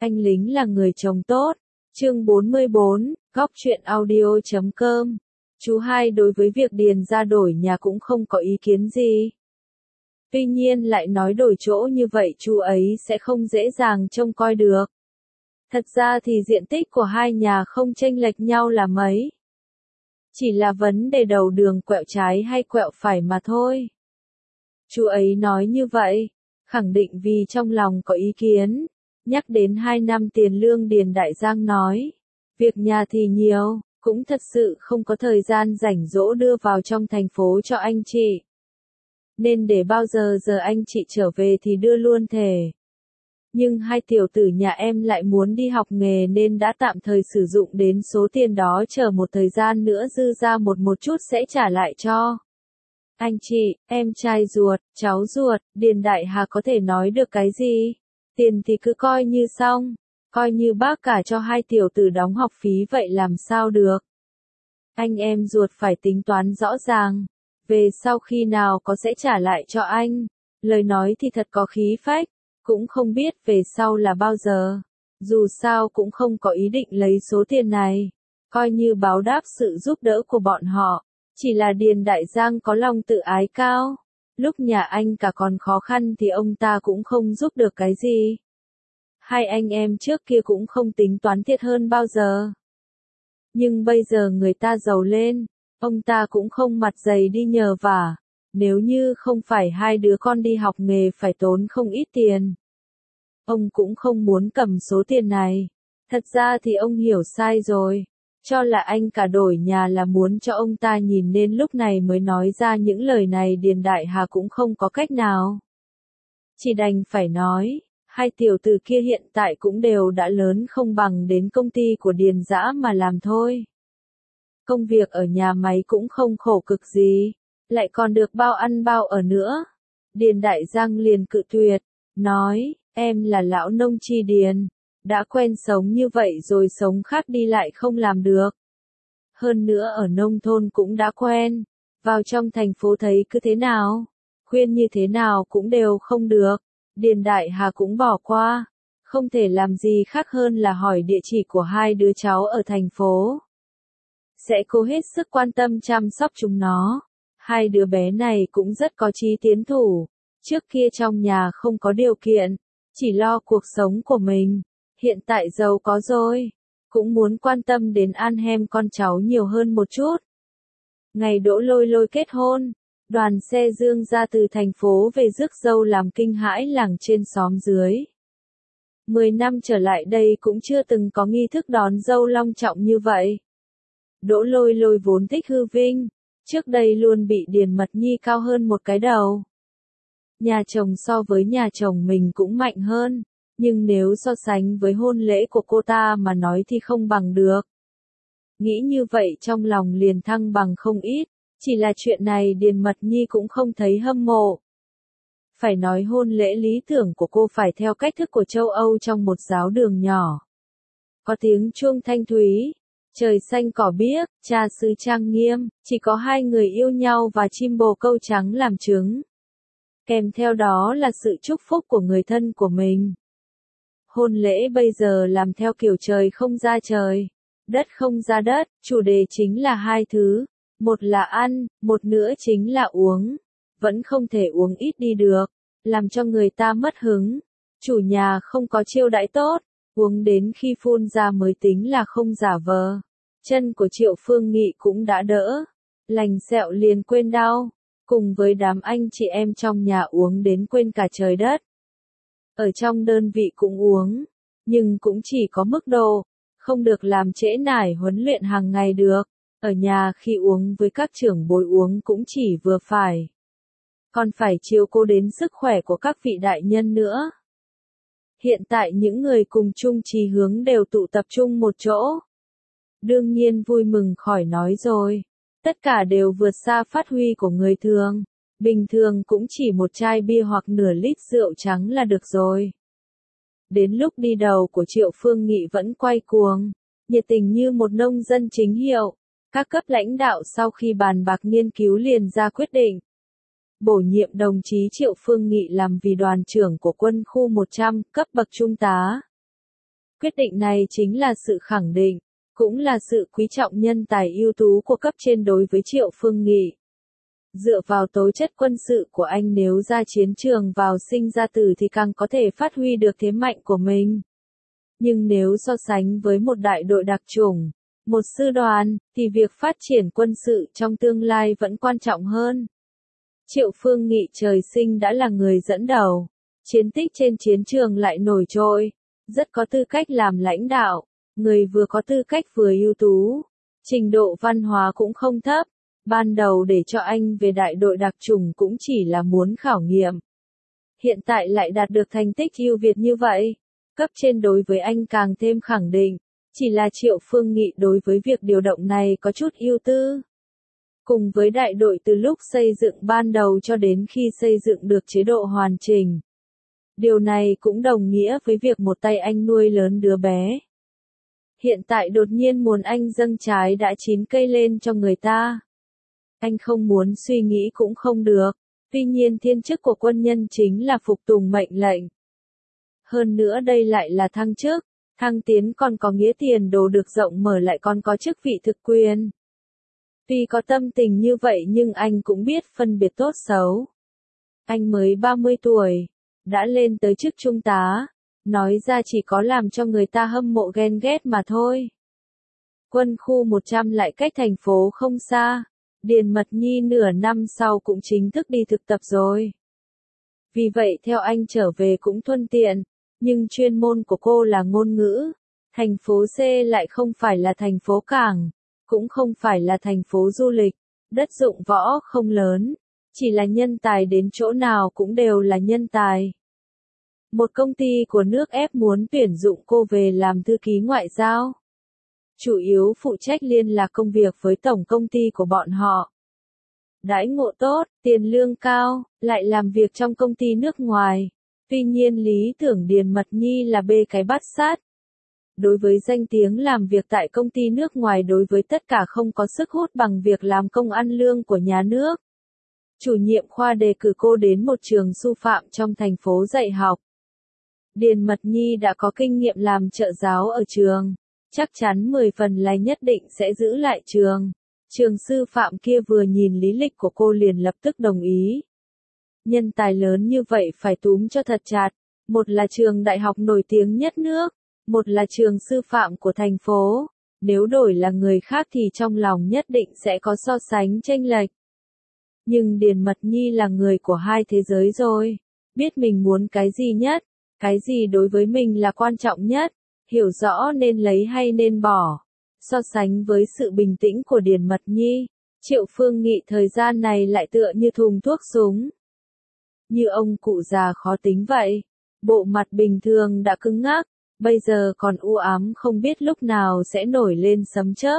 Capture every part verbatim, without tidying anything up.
Anh lính là người chồng tốt. Chương bốn mươi bốn, góc truyện audio chấm com. Chú hai đối với việc Điền ra đổi nhà cũng không có ý kiến gì. Tuy nhiên lại nói đổi chỗ như vậy chú ấy sẽ không dễ dàng trông coi được. Thật ra thì diện tích của hai nhà không chênh lệch nhau là mấy. Chỉ là vấn đề đầu đường quẹo trái hay quẹo phải mà thôi. Chú ấy nói như vậy, khẳng định vì trong lòng có ý kiến. Nhắc đến hai năm tiền lương Điền Đại Giang nói, việc nhà thì nhiều, cũng thật sự không có thời gian rảnh rỗi đưa vào trong thành phố cho anh chị. Nên để bao giờ giờ anh chị trở về thì đưa luôn thể. Nhưng hai tiểu tử nhà em lại muốn đi học nghề nên đã tạm thời sử dụng đến số tiền đó, chờ một thời gian nữa dư ra một một chút sẽ trả lại cho. Anh chị, em trai ruột, cháu ruột, Điền Đại Hà có thể nói được cái gì? Tiền thì cứ coi như xong, coi như bác cả cho hai tiểu tử đóng học phí vậy làm sao được. Anh em ruột phải tính toán rõ ràng, về sau khi nào có sẽ trả lại cho anh. Lời nói thì thật có khí phách, cũng không biết về sau là bao giờ. Dù sao cũng không có ý định lấy số tiền này, coi như báo đáp sự giúp đỡ của bọn họ. Chỉ là Điền Đại Giang có lòng tự ái cao. Lúc nhà anh cả còn khó khăn thì ông ta cũng không giúp được cái gì. Hai anh em trước kia cũng không tính toán thiệt hơn bao giờ. Nhưng bây giờ người ta giàu lên, ông ta cũng không mặt dày đi nhờ vả. Nếu như không phải hai đứa con đi học nghề phải tốn không ít tiền, ông cũng không muốn cầm số tiền này. Thật ra thì ông hiểu sai rồi. Cho là anh cả đổi nhà là muốn cho ông ta nhìn nên lúc này mới nói ra những lời này. Điền Đại Hà cũng không có cách nào. Chỉ đành phải nói, hai tiểu tử kia hiện tại cũng đều đã lớn không bằng đến công ty của Điền Dã mà làm thôi. Công việc ở nhà máy cũng không khổ cực gì, lại còn được bao ăn bao ở nữa. Điền Đại Giang liền cự tuyệt, nói, em là lão nông chi Điền. Đã quen sống như vậy rồi sống khác đi lại không làm được. Hơn nữa ở nông thôn cũng đã quen, vào trong thành phố thấy cứ thế nào, khuyên như thế nào cũng đều không được. Điền Đại Hà cũng bỏ qua, không thể làm gì khác hơn là hỏi địa chỉ của hai đứa cháu ở thành phố. Sẽ cố hết sức quan tâm chăm sóc chúng nó. Hai đứa bé này cũng rất có chí tiến thủ, trước kia trong nhà không có điều kiện, chỉ lo cuộc sống của mình. Hiện tại giàu có rồi, cũng muốn quan tâm đến an hem con cháu nhiều hơn một chút. Ngày Đỗ Lôi Lôi kết hôn, đoàn xe dương ra từ thành phố về rước dâu làm kinh hãi làng trên xóm dưới. Mười năm trở lại đây cũng chưa từng có nghi thức đón dâu long trọng như vậy. Đỗ Lôi Lôi vốn thích hư vinh, trước đây luôn bị Điền Mật Nhi cao hơn một cái đầu. Nhà chồng so với nhà chồng mình cũng mạnh hơn. Nhưng nếu so sánh với hôn lễ của cô ta mà nói thì không bằng được. Nghĩ như vậy trong lòng liền thăng bằng không ít, chỉ là chuyện này Điền Mật Nhi cũng không thấy hâm mộ. Phải nói hôn lễ lý tưởng của cô phải theo cách thức của châu Âu trong một giáo đường nhỏ. Có tiếng chuông thanh thúy, trời xanh cỏ biếc, trà sứ trang nghiêm, chỉ có hai người yêu nhau và chim bồ câu trắng làm chứng. Kèm theo đó là sự chúc phúc của người thân của mình. Hôn lễ bây giờ làm theo kiểu trời không ra trời, đất không ra đất, chủ đề chính là hai thứ, một là ăn, một nữa chính là uống. Vẫn không thể uống ít đi được, làm cho người ta mất hứng. Chủ nhà không có chiêu đãi tốt, uống đến khi phun ra mới tính là không giả vờ. Chân của Triệu Phương Nghị cũng đã đỡ, lành sẹo liền quên đau, cùng với đám anh chị em trong nhà uống đến quên cả trời đất. Ở trong đơn vị cũng uống, nhưng cũng chỉ có mức độ, không được làm trễ nải huấn luyện hàng ngày được. Ở nhà khi uống với các trưởng bối uống cũng chỉ vừa phải. Còn phải chiếu cố đến sức khỏe của các vị đại nhân nữa. Hiện tại những người cùng chung chí hướng đều tụ tập trung một chỗ. Đương nhiên vui mừng khỏi nói rồi. Tất cả đều vượt xa phát huy của người thường. Bình thường cũng chỉ một chai bia hoặc nửa lít rượu trắng là được rồi. Đến lúc đi đầu của Triệu Phương Nghị vẫn quay cuồng, nhiệt tình như một nông dân chính hiệu. Các cấp lãnh đạo sau khi bàn bạc nghiên cứu liền ra quyết định. Bổ nhiệm đồng chí Triệu Phương Nghị làm vì đoàn trưởng của quân khu một trăm, cấp bậc trung tá. Quyết định này chính là sự khẳng định, cũng là sự quý trọng nhân tài ưu tú của cấp trên đối với Triệu Phương Nghị. Dựa vào tố chất quân sự của anh, nếu ra chiến trường vào sinh ra tử thì càng có thể phát huy được thế mạnh của mình. Nhưng nếu so sánh với một đại đội đặc chủng, một sư đoàn, thì việc phát triển quân sự trong tương lai vẫn quan trọng hơn. Triệu Phương Nghị trời sinh đã là người dẫn đầu, chiến tích trên chiến trường lại nổi trội, rất có tư cách làm lãnh đạo, người vừa có tư cách vừa ưu tú, trình độ văn hóa cũng không thấp. Ban đầu để cho anh về đại đội đặc chủng cũng chỉ là muốn khảo nghiệm. Hiện tại lại đạt được thành tích ưu việt như vậy, cấp trên đối với anh càng thêm khẳng định, chỉ là Triệu Phương Nghị đối với việc điều động này có chút ưu tư. Cùng với đại đội từ lúc xây dựng ban đầu cho đến khi xây dựng được chế độ hoàn chỉnh. Điều này cũng đồng nghĩa với việc một tay anh nuôi lớn đứa bé. Hiện tại đột nhiên muốn anh dâng trái đã chín cây lên cho người ta. Anh không muốn suy nghĩ cũng không được, tuy nhiên thiên chức của quân nhân chính là phục tùng mệnh lệnh. Hơn nữa đây lại là thăng chức, thăng tiến còn có nghĩa tiền đồ được rộng mở, lại còn có chức vị thực quyền. Tuy có tâm tình như vậy nhưng anh cũng biết phân biệt tốt xấu. Anh mới ba mươi tuổi, đã lên tới chức trung tá, nói ra chỉ có làm cho người ta hâm mộ ghen ghét mà thôi. Quân khu một trăm lại cách thành phố không xa. Điền Mật Nhi nửa năm sau cũng chính thức đi thực tập rồi. Vì vậy theo anh trở về cũng thuận tiện, nhưng chuyên môn của cô là ngôn ngữ. Thành phố C lại không phải là thành phố cảng, cũng không phải là thành phố du lịch, đất dụng võ không lớn, chỉ là nhân tài đến chỗ nào cũng đều là nhân tài. Một công ty của nước ép muốn tuyển dụng cô về làm thư ký ngoại giao. Chủ yếu phụ trách liên lạc công việc với tổng công ty của bọn họ. Đãi ngộ tốt, tiền lương cao, lại làm việc trong công ty nước ngoài. Tuy nhiên lý tưởng Điền Mật Nhi là bê cái bát sát. Đối với danh tiếng làm việc tại công ty nước ngoài, đối với tất cả không có sức hút bằng việc làm công ăn lương của nhà nước. Chủ nhiệm khoa đề cử cô đến một trường sư phạm trong thành phố dạy học. Điền Mật Nhi đã có kinh nghiệm làm trợ giáo ở trường. Chắc chắn mười phần là nhất định sẽ giữ lại trường. Trường sư phạm kia vừa nhìn lý lịch của cô liền lập tức đồng ý. Nhân tài lớn như vậy phải túm cho thật chặt. Một là trường đại học nổi tiếng nhất nước, một là trường sư phạm của thành phố. Nếu đổi là người khác thì trong lòng nhất định sẽ có so sánh chênh lệch. Nhưng Điền Mật Nhi là người của hai thế giới rồi. Biết mình muốn cái gì nhất, cái gì đối với mình là quan trọng nhất. Hiểu rõ nên lấy hay nên bỏ. So sánh với sự bình tĩnh của Điền Mật Nhi, Triệu Phương Nghị thời gian này lại tựa như thùng thuốc súng. Như ông cụ già khó tính vậy. Bộ mặt bình thường đã cứng ngắc, bây giờ còn u ám không biết lúc nào sẽ nổi lên sấm chớp.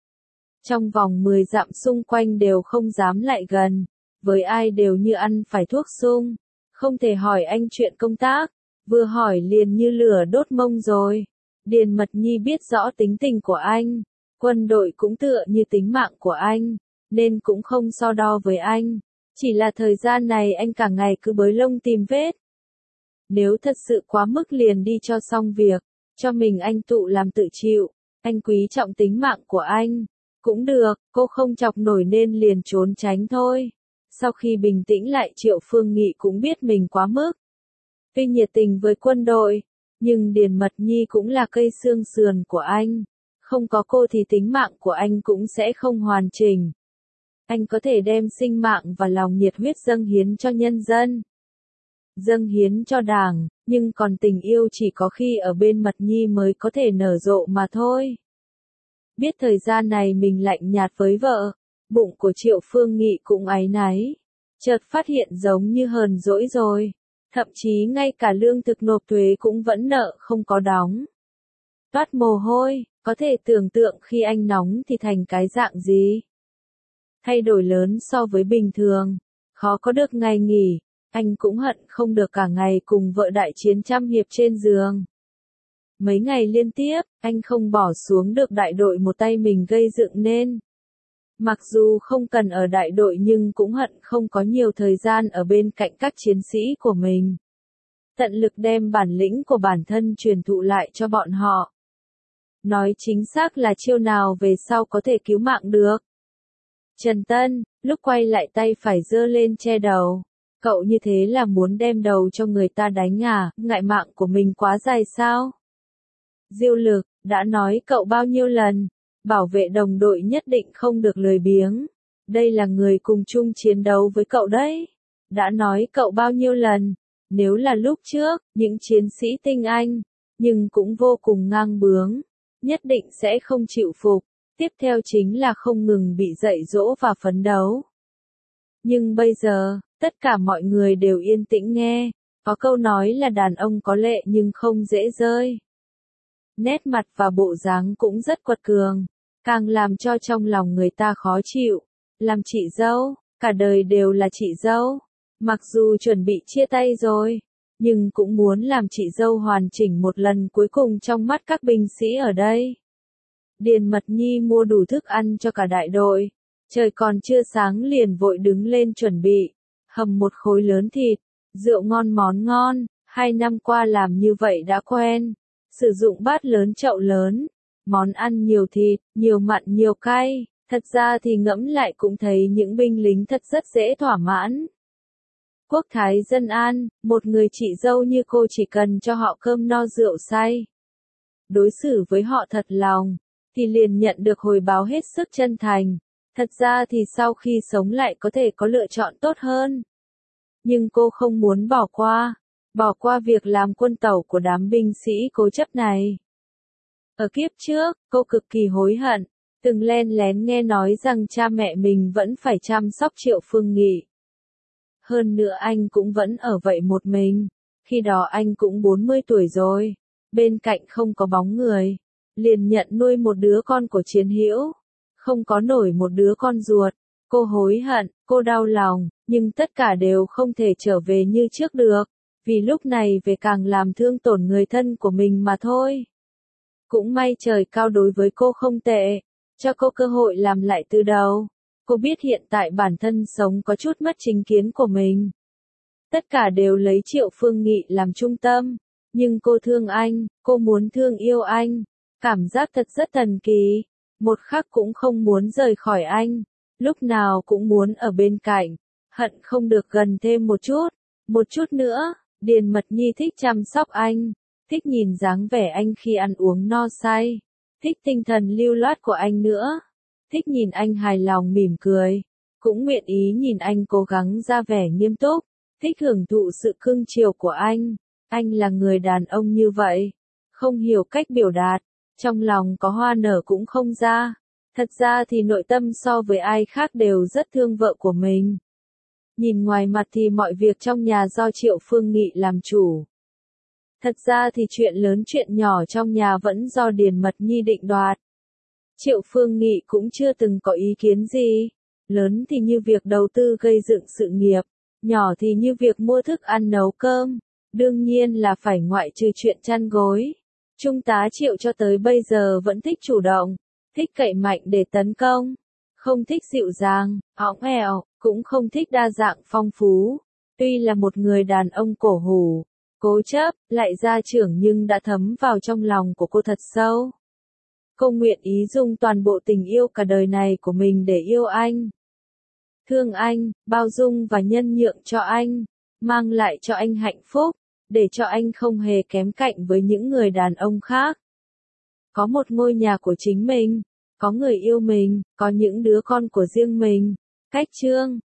Trong vòng mười dặm xung quanh đều không dám lại gần, với ai đều như ăn phải thuốc sung. Không thể hỏi anh chuyện công tác, vừa hỏi liền như lửa đốt mông rồi. Điền Mật Nhi biết rõ tính tình của anh, quân đội cũng tựa như tính mạng của anh, nên cũng không so đo với anh. Chỉ là thời gian này anh cả ngày cứ bới lông tìm vết. Nếu thật sự quá mức liền đi cho xong việc, cho mình anh tụ làm tự chịu, anh quý trọng tính mạng của anh. Cũng được, cô không chọc nổi nên liền trốn tránh thôi. Sau khi bình tĩnh lại Triệu Phương Nghị cũng biết mình quá mức. Tuy nhiệt tình với quân đội, nhưng Điền Mật Nhi cũng là cây xương sườn của anh. Không có cô thì tính mạng của anh cũng sẽ không hoàn chỉnh. Anh có thể đem sinh mạng và lòng nhiệt huyết dâng hiến cho nhân dân. Dâng hiến cho đảng, nhưng còn tình yêu chỉ có khi ở bên Mật Nhi mới có thể nở rộ mà thôi. Biết thời gian này mình lạnh nhạt với vợ, bụng của Triệu Phương Nghị cũng áy náy. Chợt phát hiện giống như hờn dỗi rồi. Thậm chí ngay cả lương thực nộp thuế cũng vẫn nợ không có đóng. Toát mồ hôi, có thể tưởng tượng khi anh nóng thì thành cái dạng gì. Thay đổi lớn so với bình thường, khó có được ngày nghỉ, anh cũng hận không được cả ngày cùng vợ đại chiến trăm hiệp trên giường. Mấy ngày liên tiếp, anh không bỏ xuống được đại đội một tay mình gây dựng nên. Mặc dù không cần ở đại đội nhưng cũng hận không có nhiều thời gian ở bên cạnh các chiến sĩ của mình. tận lực đem bản lĩnh của bản thân truyền thụ lại cho bọn họ. Nói chính xác là chiêu nào về sau có thể cứu mạng được. Trần Tân, lúc quay lại tay phải giơ lên che đầu. Cậu như thế là muốn đem đầu cho người ta đánh à, ngại mạng của mình quá dài sao? Diêu Lực, đã nói cậu bao nhiêu lần, bảo vệ đồng đội nhất định không được lười biếng. Đây là người cùng chung chiến đấu với cậu đấy. Đã nói cậu bao nhiêu lần, nếu là lúc trước, những chiến sĩ tinh anh, nhưng cũng vô cùng ngang bướng, nhất định sẽ không chịu phục. Tiếp theo chính là không ngừng bị dạy dỗ và phấn đấu. Nhưng bây giờ, tất cả mọi người đều yên tĩnh nghe, có câu nói là đàn ông có lệ nhưng không dễ rơi. Nét mặt và bộ dáng cũng rất quật cường, càng làm cho trong lòng người ta khó chịu. Làm chị dâu, cả đời đều là chị dâu, mặc dù chuẩn bị chia tay rồi, nhưng cũng muốn làm chị dâu hoàn chỉnh một lần cuối cùng trong mắt các binh sĩ ở đây. Điền Mật Nhi mua đủ thức ăn cho cả đại đội, trời còn chưa sáng liền vội đứng lên chuẩn bị, hầm một khối lớn thịt, rượu ngon món ngon, hai năm qua làm như vậy đã quen, sử dụng bát lớn chậu lớn, món ăn nhiều thịt, nhiều mặn nhiều cay, thật ra thì ngẫm lại cũng thấy những binh lính thật rất dễ thỏa mãn. Quốc thái dân an, một người chị dâu như cô chỉ cần cho họ cơm no rượu say, đối xử với họ thật lòng, thì liền nhận được hồi báo hết sức chân thành. Thật ra thì sau khi sống lại có thể có lựa chọn tốt hơn. Nhưng cô không muốn bỏ qua, bỏ qua việc làm quân tẩu của đám binh sĩ cố chấp này. Ở kiếp trước, cô cực kỳ hối hận, từng len lén nghe nói rằng cha mẹ mình vẫn phải chăm sóc Triệu Phương Nghị. Hơn nữa anh cũng vẫn ở vậy một mình, khi đó anh cũng bốn mươi tuổi rồi, bên cạnh không có bóng người, liền nhận nuôi một đứa con của Chiến Hữu. Không có nổi một đứa con ruột, cô hối hận, cô đau lòng, nhưng tất cả đều không thể trở về như trước được, vì lúc này về càng làm thương tổn người thân của mình mà thôi. Cũng may trời cao đối với cô không tệ, cho cô cơ hội làm lại từ đầu. Cô biết hiện tại bản thân sống có chút mất chính kiến của mình. Tất cả đều lấy Triệu Phương Nghị làm trung tâm, nhưng cô thương anh, cô muốn thương yêu anh, cảm giác thật rất thần kỳ. Một khắc cũng không muốn rời khỏi anh, lúc nào cũng muốn ở bên cạnh, hận không được gần thêm một chút, một chút nữa. Điền Mật Nhi thích chăm sóc anh, thích nhìn dáng vẻ anh khi ăn uống no say, thích tinh thần lưu loát của anh nữa, thích nhìn anh hài lòng mỉm cười, cũng nguyện ý nhìn anh cố gắng ra vẻ nghiêm túc, thích hưởng thụ sự cưng chiều của anh. Anh là người đàn ông như vậy, không hiểu cách biểu đạt. Trong lòng có hoa nở cũng không ra, thật ra thì nội tâm so với ai khác đều rất thương vợ của mình. Nhìn ngoài mặt thì mọi việc trong nhà do Triệu Phương Nghị làm chủ. Thật ra thì chuyện lớn chuyện nhỏ trong nhà vẫn do Điền Mật Nhi định đoạt. Triệu Phương Nghị cũng chưa từng có ý kiến gì, lớn thì như việc đầu tư gây dựng sự nghiệp, nhỏ thì như việc mua thức ăn nấu cơm, đương nhiên là phải ngoại trừ chuyện chăn gối. Trung tá Triệu cho tới bây giờ vẫn thích chủ động, thích cậy mạnh để tấn công, không thích dịu dàng, óng ẻo, cũng không thích đa dạng phong phú. Tuy là một người đàn ông cổ hủ, cố chấp, lại gia trưởng nhưng đã thấm vào trong lòng của cô thật sâu. Cô nguyện ý dùng toàn bộ tình yêu cả đời này của mình để yêu anh. Thương anh, bao dung và nhân nhượng cho anh, mang lại cho anh hạnh phúc, để cho anh không hề kém cạnh với những người đàn ông khác. Có một ngôi nhà của chính mình, có người yêu mình, có những đứa con của riêng mình. Cách chương